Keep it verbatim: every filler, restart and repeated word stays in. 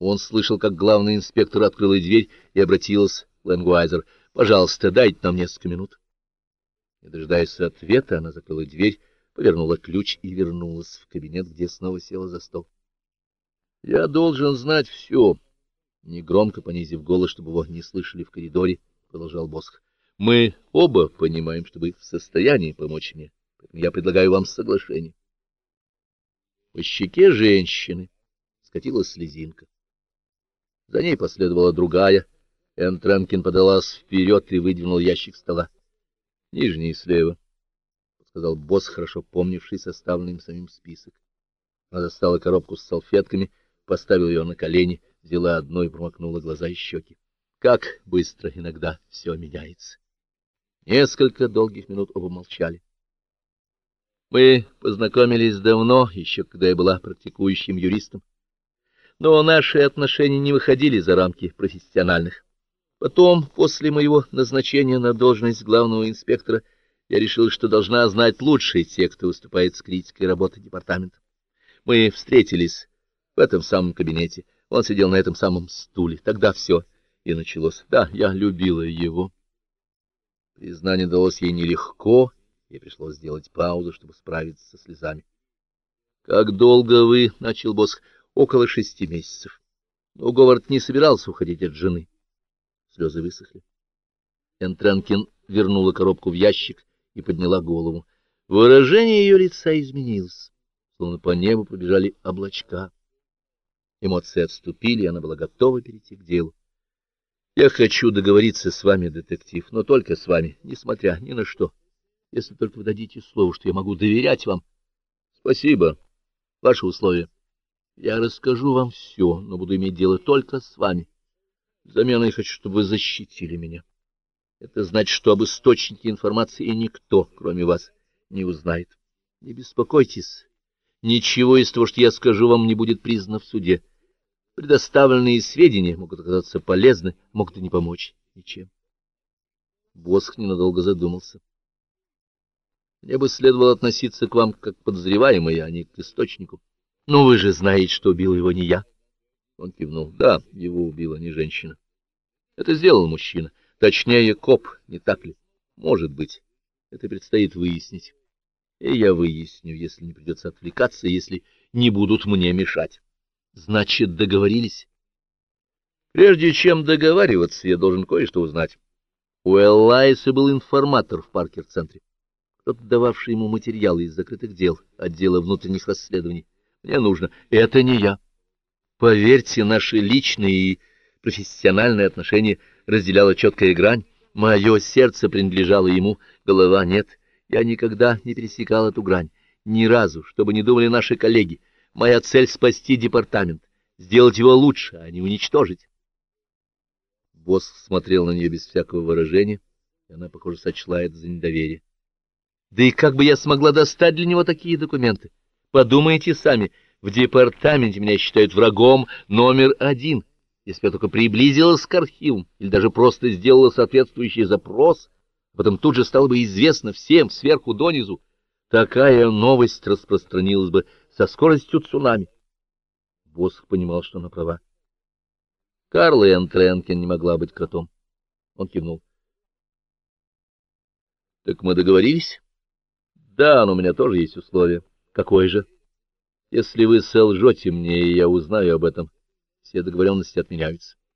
Он слышал, как главный инспектор открыла дверь и обратилась к Лэнгуайзер. «Пожалуйста, дайте нам несколько минут». Не дожидаясь ответа, она закрыла дверь, повернула ключ и вернулась в кабинет, где снова села за стол. «Я должен знать все», — негромко понизив голос, чтобы его не слышали в коридоре, продолжал Босх. «Мы оба понимаем, что вы в состоянии помочь мне, поэтому я предлагаю вам соглашение». По щеке женщины скатилась слезинка. За ней последовала другая. Энн Тренкин подалась вперед и выдвинул ящик стола. — Нижний слева, — сказал босс, хорошо помнивший составленный им самим список. Она достала коробку с салфетками, поставила ее на колени, взяла одну и промокнула глаза и щеки. Как быстро иногда все меняется. Несколько долгих минут оба молчали. Мы познакомились давно, еще когда я была практикующим юристом. Но наши отношения не выходили за рамки профессиональных. Потом, после моего назначения на должность главного инспектора, я решил, что должна знать лучше те, кто выступает с критикой работы департамента. Мы встретились в этом самом кабинете. Он сидел на этом самом стуле. Тогда все и началось. Да, я любила его. Признание далось ей нелегко, ей пришлось сделать паузу, чтобы справиться со слезами. — Как долго вы, — начал босс, — около шести месяцев. Но Говард не собирался уходить от жены. Слезы высохли. Энн Тренкин вернула коробку в ящик и подняла голову. Выражение ее лица изменилось, словно по небу пробежали облачка. Эмоции отступили, и она была готова перейти к делу. — Я хочу договориться с вами, детектив, но только с вами, несмотря ни на что, если только вы дадите слово, что я могу доверять вам. — Спасибо. Ваши условия. Я расскажу вам все, но буду иметь дело только с вами. Взамен я хочу, чтобы вы защитили меня. Это значит, что об источнике информации никто, кроме вас, не узнает. Не беспокойтесь. Ничего из того, что я скажу вам, не будет признано в суде. Предоставленные сведения могут оказаться полезны, могут и не помочь ничем. Босх ненадолго задумался. Мне бы следовало относиться к вам как к подозреваемой, а не к источнику. Но вы же знаете, что убил его не я. Он кивнул. Да, его убила не женщина. Это сделал мужчина. Точнее, коп, не так ли? Может быть. Это предстоит выяснить. И я выясню, если не придется отвлекаться, если не будут мне мешать. Значит, договорились? Прежде чем договариваться, я должен кое-что узнать. У Эллайса был информатор в Паркер-центре. Кто-то, дававший ему материалы из закрытых дел, отдела внутренних расследований. Мне нужно. Это не я. Поверьте, наши личные и профессиональные отношения разделяла четкая грань. Мое сердце принадлежало ему, голова нет. Я никогда не пересекал эту грань. Ни разу, чтобы не думали наши коллеги. Моя цель — спасти департамент, сделать его лучше, а не уничтожить. Босс смотрел на нее без всякого выражения, и она, похоже, сочла это за недоверие. Да и как бы я смогла достать для него такие документы? Подумайте сами, в департаменте меня считают врагом номер один. Если я только приблизилась к архивам или даже просто сделала соответствующий запрос, а потом тут же стало бы известно всем сверху донизу, такая новость распространилась бы со скоростью цунами. Босх понимал, что она права. Карла Энн Тренкин не могла быть кротом. Он кивнул. — Так мы договорились? — Да, но у меня тоже есть условие. — Какое же? — Если вы солжете мне, и я узнаю об этом, все договоренности отменяются.